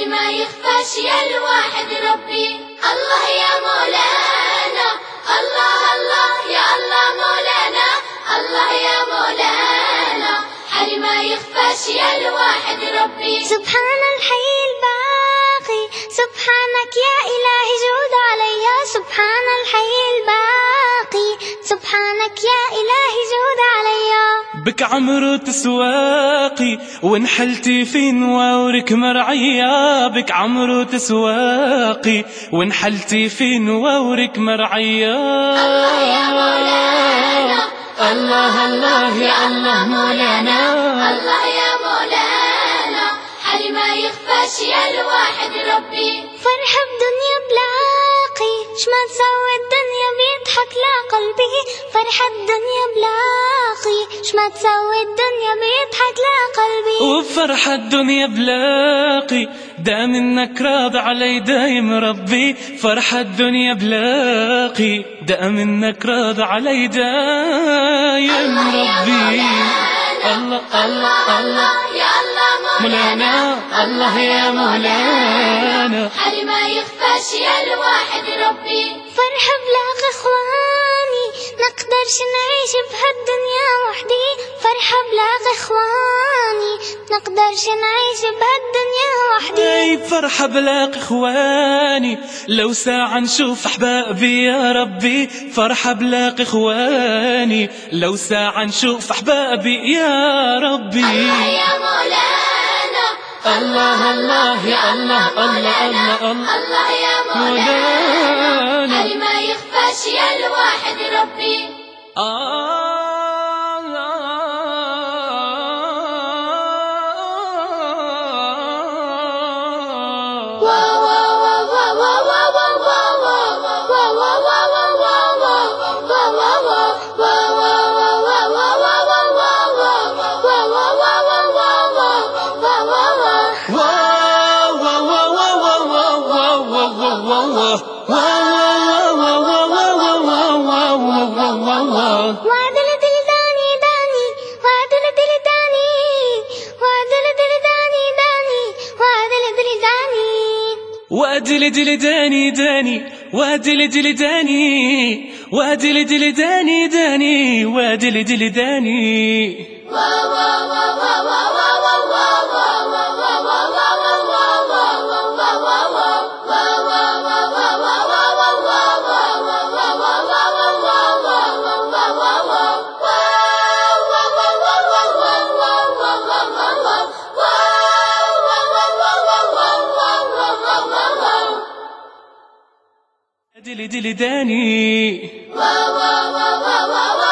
حل ما يخفاش يا الواحد ربي. الله يا مولانا، الله الله يا الله مولانا، الله يا مولانا، حل ما يخفاش يا الواحد ربي. سبحان الحي الباقي، سبحانك يا إلهي جود علي. سبحان الحي الباقي، سبحانك يا إلهي جود علي. بك عمرو تسواقي ونحلتي في نواورك مرعية. بك عمرو تسواقي ونحلتي في نواورك مرعية. الله يا مولانا، الله الله يا الله مولانا، الله يا مولانا، حل ما يخفاش يا الواحد ربي. فرحة بدنيا بلاقي، شما تسوي الدنيا بيضحك لا قلبي. فرحة بدنيا بلاقي، شما تسوي الدنيا بيضحك لا قلبي. وفرحة الدنيا بلاقي دام انك راض علي دايم ربي. فرحة الدنيا بلاقي دام انك راض علي دايم ربي. الله الله الله يا الله مولانا، الله يا مولانا، حل ما يخفاش يا الواحد ربي. فرحة بلاقي اخواني، نقدرش نعيش بهالدنيا وحدي. فرحة بلاقي اخواني، نقدرش نعيش بهالدنيا وحدي. اي فرحة بلاقي اخواني، لو ساعة نشوف احبابي يا ربي. فرحة بلاقي اخواني، لو ساعة نشوف احبابي يا ربي. الله يا مولانا، الله الله يا الله الله الله الله يا مولانا، حل ما يخفاش يا الواحد ربي. وعدل دل داني داني، وعدل دل داني، وعدل دل داني داني، وعدل دل داني. وادل دل داني داني، وادل دل داني، وادل دل داني داني، وادل دل داني. دل دل داني.